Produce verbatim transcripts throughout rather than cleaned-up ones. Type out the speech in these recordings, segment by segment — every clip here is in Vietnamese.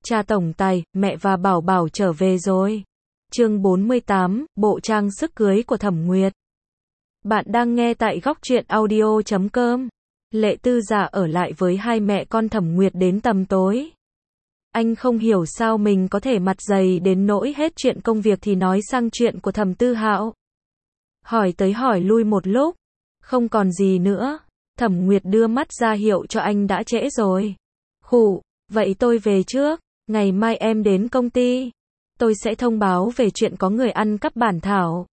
Cha tổng tài, mẹ và bảo bảo trở về rồi. Chương bốn mươi tám, bộ trang sức cưới của Thẩm Nguyệt. Bạn đang nghe tại góc truyện audio chấm com. Lệ Tư Dạ ở lại với hai mẹ con Thẩm Nguyệt đến tầm tối. Anh không hiểu sao mình có thể mặt dày đến nỗi hết chuyện công việc thì nói sang chuyện của Thẩm Tư Hạo. Hỏi tới hỏi lui một lúc, không còn gì nữa. Thẩm Nguyệt đưa mắt ra hiệu cho anh đã trễ rồi. Khụ, vậy tôi về trước, ngày mai em đến công ty. Tôi sẽ thông báo về chuyện có người ăn cắp bản thảo.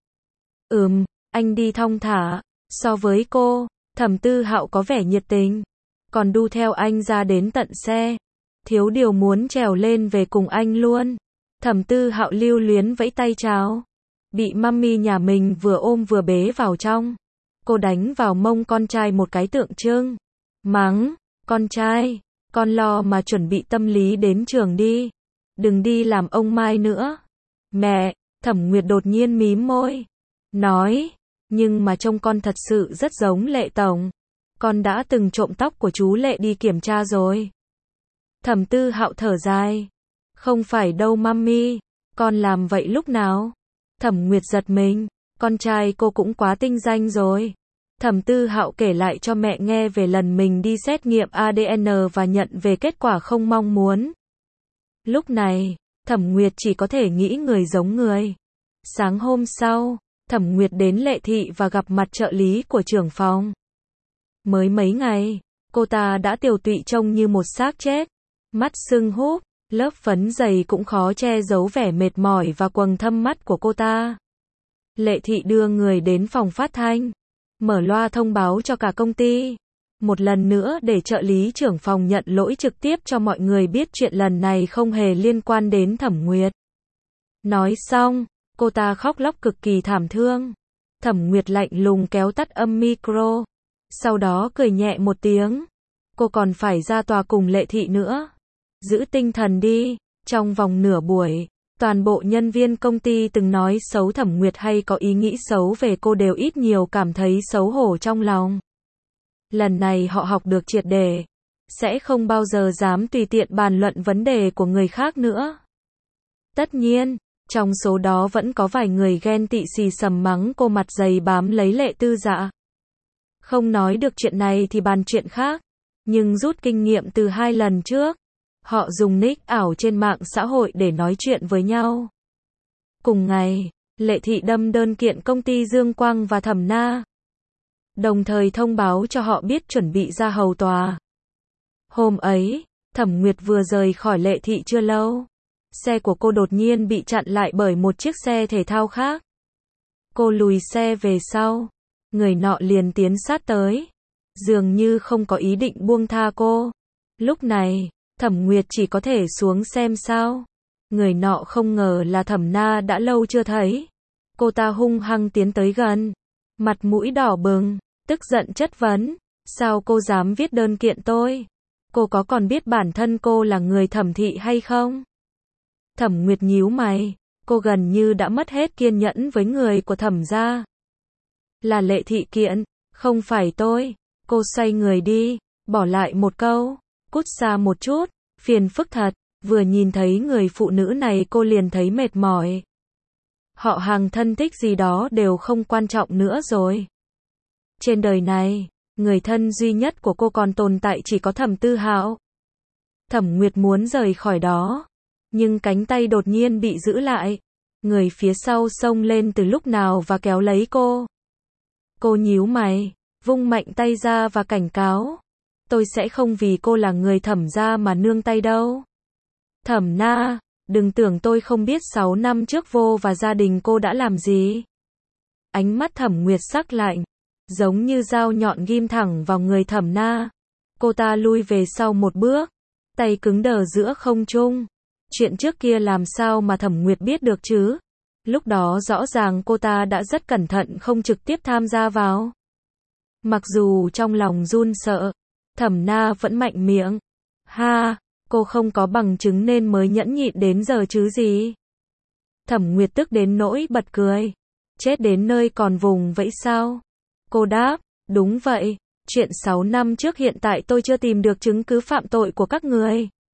Ừm, anh đi thong thả. So với cô, Thẩm Tư Hạo có vẻ nhiệt tình, còn đu theo anh ra đến tận xe. Thiếu điều muốn trèo lên về cùng anh luôn. Thẩm Tư Hạo lưu luyến vẫy tay chào. Bị mummy nhà mình vừa ôm vừa bế vào trong. Cô đánh vào mông con trai một cái tượng trưng. Mắng, con trai, con lo mà chuẩn bị tâm lý đến trường đi. Đừng đi làm ông Mai nữa. Mẹ, Thẩm Nguyệt đột nhiên mím môi. Nói, nhưng mà trông con thật sự rất giống Lệ Tổng. Con đã từng trộm tóc của chú Lệ đi kiểm tra rồi. Thẩm Tư Hạo thở dài. Không phải đâu mummy, con làm vậy lúc nào? Thẩm Nguyệt giật mình, con trai cô cũng quá tinh danh rồi. Thẩm Tư Hạo kể lại cho mẹ nghe về lần mình đi xét nghiệm a đê en và nhận về kết quả không mong muốn. Lúc này, Thẩm Nguyệt chỉ có thể nghĩ người giống người. Sáng hôm sau, Thẩm Nguyệt đến Lệ Thị và gặp mặt trợ lý của trưởng phòng. Mới mấy ngày, cô ta đã tiều tụy trông như một xác chết. Mắt sưng húp, lớp phấn dày cũng khó che giấu vẻ mệt mỏi và quầng thâm mắt của cô ta. Lệ Thị đưa người đến phòng phát thanh, mở loa thông báo cho cả công ty. Một lần nữa để trợ lý trưởng phòng nhận lỗi trực tiếp cho mọi người biết chuyện lần này không hề liên quan đến Thẩm Nguyệt. Nói xong, cô ta khóc lóc cực kỳ thảm thương. Thẩm Nguyệt lạnh lùng kéo tắt âm micro. Sau đó cười nhẹ một tiếng. Cô còn phải ra tòa cùng Lệ Thị nữa. Giữ tinh thần đi. Trong vòng nửa buổi, toàn bộ nhân viên công ty từng nói xấu Thẩm Nguyệt hay có ý nghĩ xấu về cô đều ít nhiều cảm thấy xấu hổ trong lòng. Lần này họ học được triệt để, sẽ không bao giờ dám tùy tiện bàn luận vấn đề của người khác nữa. Tất nhiên, trong số đó vẫn có vài người ghen tị xì xầm mắng cô mặt dày bám lấy Lệ Tư Dạ. Không nói được chuyện này thì bàn chuyện khác, nhưng rút kinh nghiệm từ hai lần trước, họ dùng nick ảo trên mạng xã hội để nói chuyện với nhau. Cùng ngày, Lệ Thị đâm đơn kiện công ty Dương Quang và Thẩm Na, đồng thời thông báo cho họ biết chuẩn bị ra hầu tòa. Hôm ấy, Thẩm Nguyệt vừa rời khỏi Lệ Thị chưa lâu, xe của cô đột nhiên bị chặn lại bởi một chiếc xe thể thao khác. Cô lùi xe về sau, người nọ liền tiến sát tới, dường như không có ý định buông tha cô. Lúc này, Thẩm Nguyệt chỉ có thể xuống xem sao. Người nọ không ngờ là Thẩm Na đã lâu chưa thấy. Cô ta hung hăng tiến tới gần, mặt mũi đỏ bừng, tức giận chất vấn, sao cô dám viết đơn kiện tôi? Cô có còn biết bản thân cô là người Thẩm thị hay không? Thẩm Nguyệt nhíu mày, cô gần như đã mất hết kiên nhẫn với người của Thẩm gia. Là Lệ Thị kiện, không phải tôi. Cô xoay người đi, bỏ lại một câu, cút xa một chút, phiền phức thật. Vừa nhìn thấy người phụ nữ này cô liền thấy mệt mỏi. Họ hàng thân thích gì đó đều không quan trọng nữa rồi. Trên đời này, người thân duy nhất của cô còn tồn tại chỉ có Thẩm Tư Hạo. Thẩm Nguyệt muốn rời khỏi đó, nhưng cánh tay đột nhiên bị giữ lại. Người phía sau xông lên từ lúc nào và kéo lấy cô. Cô nhíu mày, vung mạnh tay ra và cảnh cáo. Tôi sẽ không vì cô là người Thẩm gia mà nương tay đâu. Thẩm Na, đừng tưởng tôi không biết sáu năm trước vô và gia đình cô đã làm gì. Ánh mắt Thẩm Nguyệt sắc lạnh, giống như dao nhọn ghim thẳng vào người Thẩm Na. Cô ta lui về sau một bước, tay cứng đờ giữa không trung. Chuyện trước kia làm sao mà Thẩm Nguyệt biết được chứ? Lúc đó rõ ràng cô ta đã rất cẩn thận không trực tiếp tham gia vào. Mặc dù trong lòng run sợ, Thẩm Na vẫn mạnh miệng. Ha, cô không có bằng chứng nên mới nhẫn nhịn đến giờ chứ gì? Thẩm Nguyệt tức đến nỗi bật cười. Chết đến nơi còn vùng vẫy sao? Cô đáp, đúng vậy, chuyện sáu năm trước hiện tại tôi chưa tìm được chứng cứ phạm tội của các người.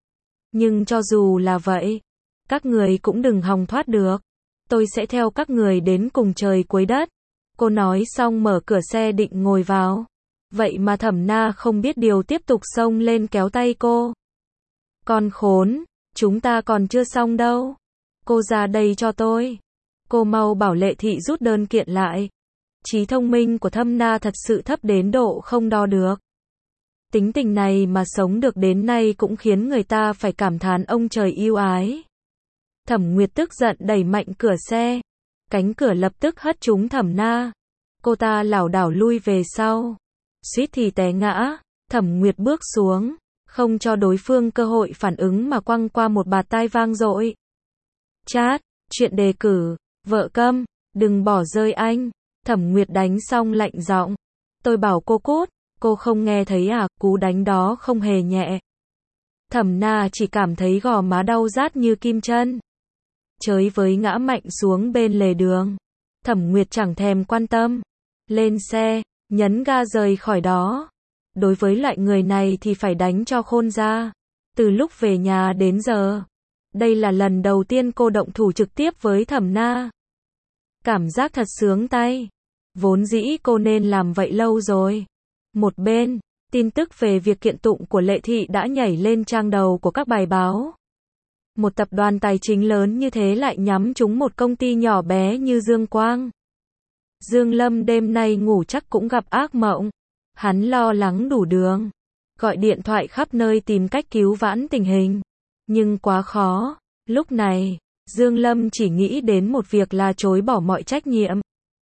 Nhưng cho dù là vậy, các người cũng đừng hòng thoát được. Tôi sẽ theo các người đến cùng trời cuối đất. Cô nói xong mở cửa xe định ngồi vào. Vậy mà Thẩm Na không biết điều tiếp tục xông lên kéo tay cô. Con khốn, chúng ta còn chưa xong đâu. Cô ra đây cho tôi. Cô mau bảo Lệ Thị rút đơn kiện lại. Trí thông minh của Thẩm Na thật sự thấp đến độ không đo được. Tính tình này mà sống được đến nay cũng khiến người ta phải cảm thán ông trời yêu ái. Thẩm Nguyệt tức giận đẩy mạnh cửa xe. Cánh cửa lập tức hất trúng Thẩm Na. Cô ta lảo đảo lui về sau. Suýt thì té ngã. Thẩm Nguyệt bước xuống, không cho đối phương cơ hội phản ứng mà quăng qua một bạt tai vang dội. Chát, chuyện đề cử, vợ câm, đừng bỏ rơi anh. Thẩm Nguyệt đánh xong lạnh giọng. Tôi bảo cô cút, cô không nghe thấy à, cú đánh đó không hề nhẹ. Thẩm Na chỉ cảm thấy gò má đau rát như kim chân. Chới với ngã mạnh xuống bên lề đường. Thẩm Nguyệt chẳng thèm quan tâm. Lên xe, nhấn ga rời khỏi đó. Đối với loại người này thì phải đánh cho khôn ra. Từ lúc về nhà đến giờ, đây là lần đầu tiên cô động thủ trực tiếp với Thẩm Na. Cảm giác thật sướng tay. Vốn dĩ cô nên làm vậy lâu rồi. Một bên, tin tức về việc kiện tụng của Lệ Thị đã nhảy lên trang đầu của các bài báo. Một tập đoàn tài chính lớn như thế lại nhắm trúng một công ty nhỏ bé như Dương Quang. Dương Lâm đêm nay ngủ chắc cũng gặp ác mộng. Hắn lo lắng đủ đường. Gọi điện thoại khắp nơi tìm cách cứu vãn tình hình. Nhưng quá khó. Lúc này, Dương Lâm chỉ nghĩ đến một việc là chối bỏ mọi trách nhiệm.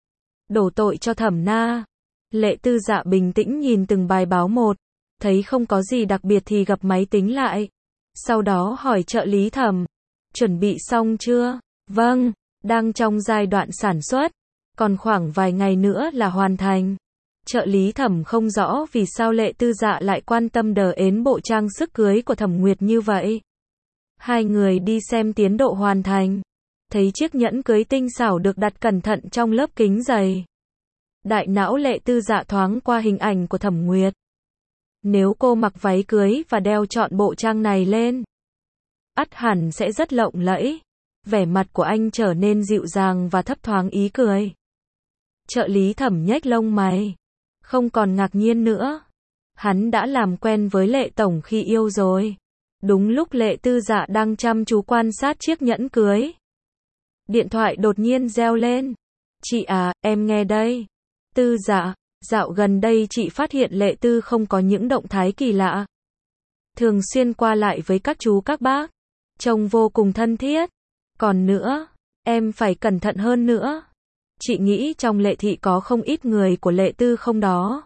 Đổ tội cho Thẩm Na. Lệ Tư Dạ bình tĩnh nhìn từng bài báo một. Thấy không có gì đặc biệt thì gập máy tính lại. Sau đó hỏi trợ lý Thẩm. Chuẩn bị xong chưa? Vâng, đang trong giai đoạn sản xuất. Còn khoảng vài ngày nữa là hoàn thành. Trợ lý Thẩm không rõ vì sao Lệ Tư Dạ lại quan tâm đờ ến bộ trang sức cưới của Thẩm Nguyệt như vậy. Hai người đi xem tiến độ hoàn thành. Thấy chiếc nhẫn cưới tinh xảo được đặt cẩn thận trong lớp kính dày. Đại não Lệ Tư Dạ thoáng qua hình ảnh của Thẩm Nguyệt. Nếu cô mặc váy cưới và đeo trọn bộ trang này lên, ắt hẳn sẽ rất lộng lẫy. Vẻ mặt của anh trở nên dịu dàng và thấp thoáng ý cười. Trợ lý Thẩm nhếch lông mày. Không còn ngạc nhiên nữa. Hắn đã làm quen với Lệ Tổng khi yêu rồi. Đúng lúc Lệ Tư Dạ đang chăm chú quan sát chiếc nhẫn cưới. Điện thoại đột nhiên reo lên. Chị à, em nghe đây. Tư Dạ, dạo gần đây chị phát hiện Lệ Tư không có những động thái kỳ lạ. Thường xuyên qua lại với các chú các bác. Trông vô cùng thân thiết. Còn nữa, em phải cẩn thận hơn nữa. Chị nghĩ trong Lệ Thị có không ít người của Lệ Tư không đó.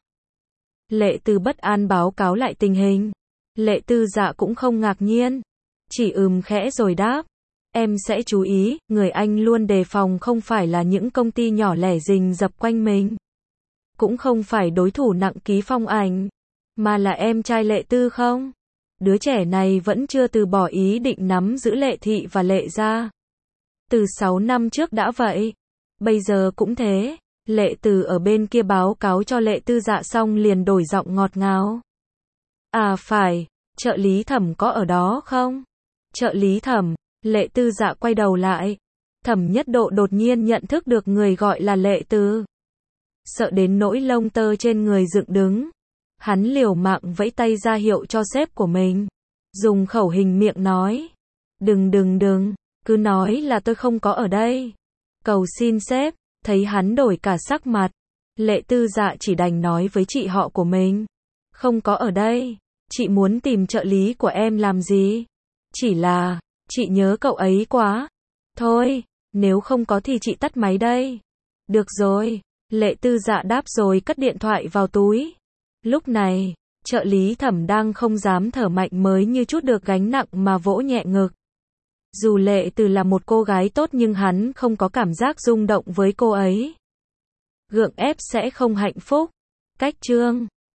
Lệ Tư bất an báo cáo lại tình hình. Lệ Tư Dạ cũng không ngạc nhiên. Chỉ ừm khẽ rồi đáp. Em sẽ chú ý, người anh luôn đề phòng không phải là những công ty nhỏ lẻ rình rập quanh mình. Cũng không phải đối thủ nặng ký phong ảnh. Mà là em trai Lệ Tư không? Đứa trẻ này vẫn chưa từ bỏ ý định nắm giữ Lệ Thị và Lệ gia. Từ sáu năm trước đã vậy. Bây giờ cũng thế. Lệ Từ ở bên kia báo cáo cho Lệ Tư Dạ xong liền đổi giọng ngọt ngào. À phải, trợ lý Thẩm có ở đó không? Trợ lý Thẩm, Lệ Tư Dạ quay đầu lại. Thẩm Nhất Độ đột nhiên nhận thức được người gọi là Lệ Từ. Sợ đến nỗi lông tơ trên người dựng đứng. Hắn liều mạng vẫy tay ra hiệu cho sếp của mình. Dùng khẩu hình miệng nói. Đừng đừng đừng, cứ nói là tôi không có ở đây. Cầu xin sếp. Thấy hắn đổi cả sắc mặt. Lệ Tư Dạ chỉ đành nói với chị họ của mình. Không có ở đây. Chị muốn tìm trợ lý của em làm gì? Chỉ là, chị nhớ cậu ấy quá. Thôi, nếu không có thì chị tắt máy đây. Được rồi. Lệ Tư Dạ đáp rồi cất điện thoại vào túi. Lúc này, trợ lý Thẩm đang không dám thở mạnh mới như chút được gánh nặng mà vỗ nhẹ ngực. Dù Lệ Từ là một cô gái tốt nhưng hắn không có cảm giác rung động với cô ấy. Gượng ép sẽ không hạnh phúc. Cách chương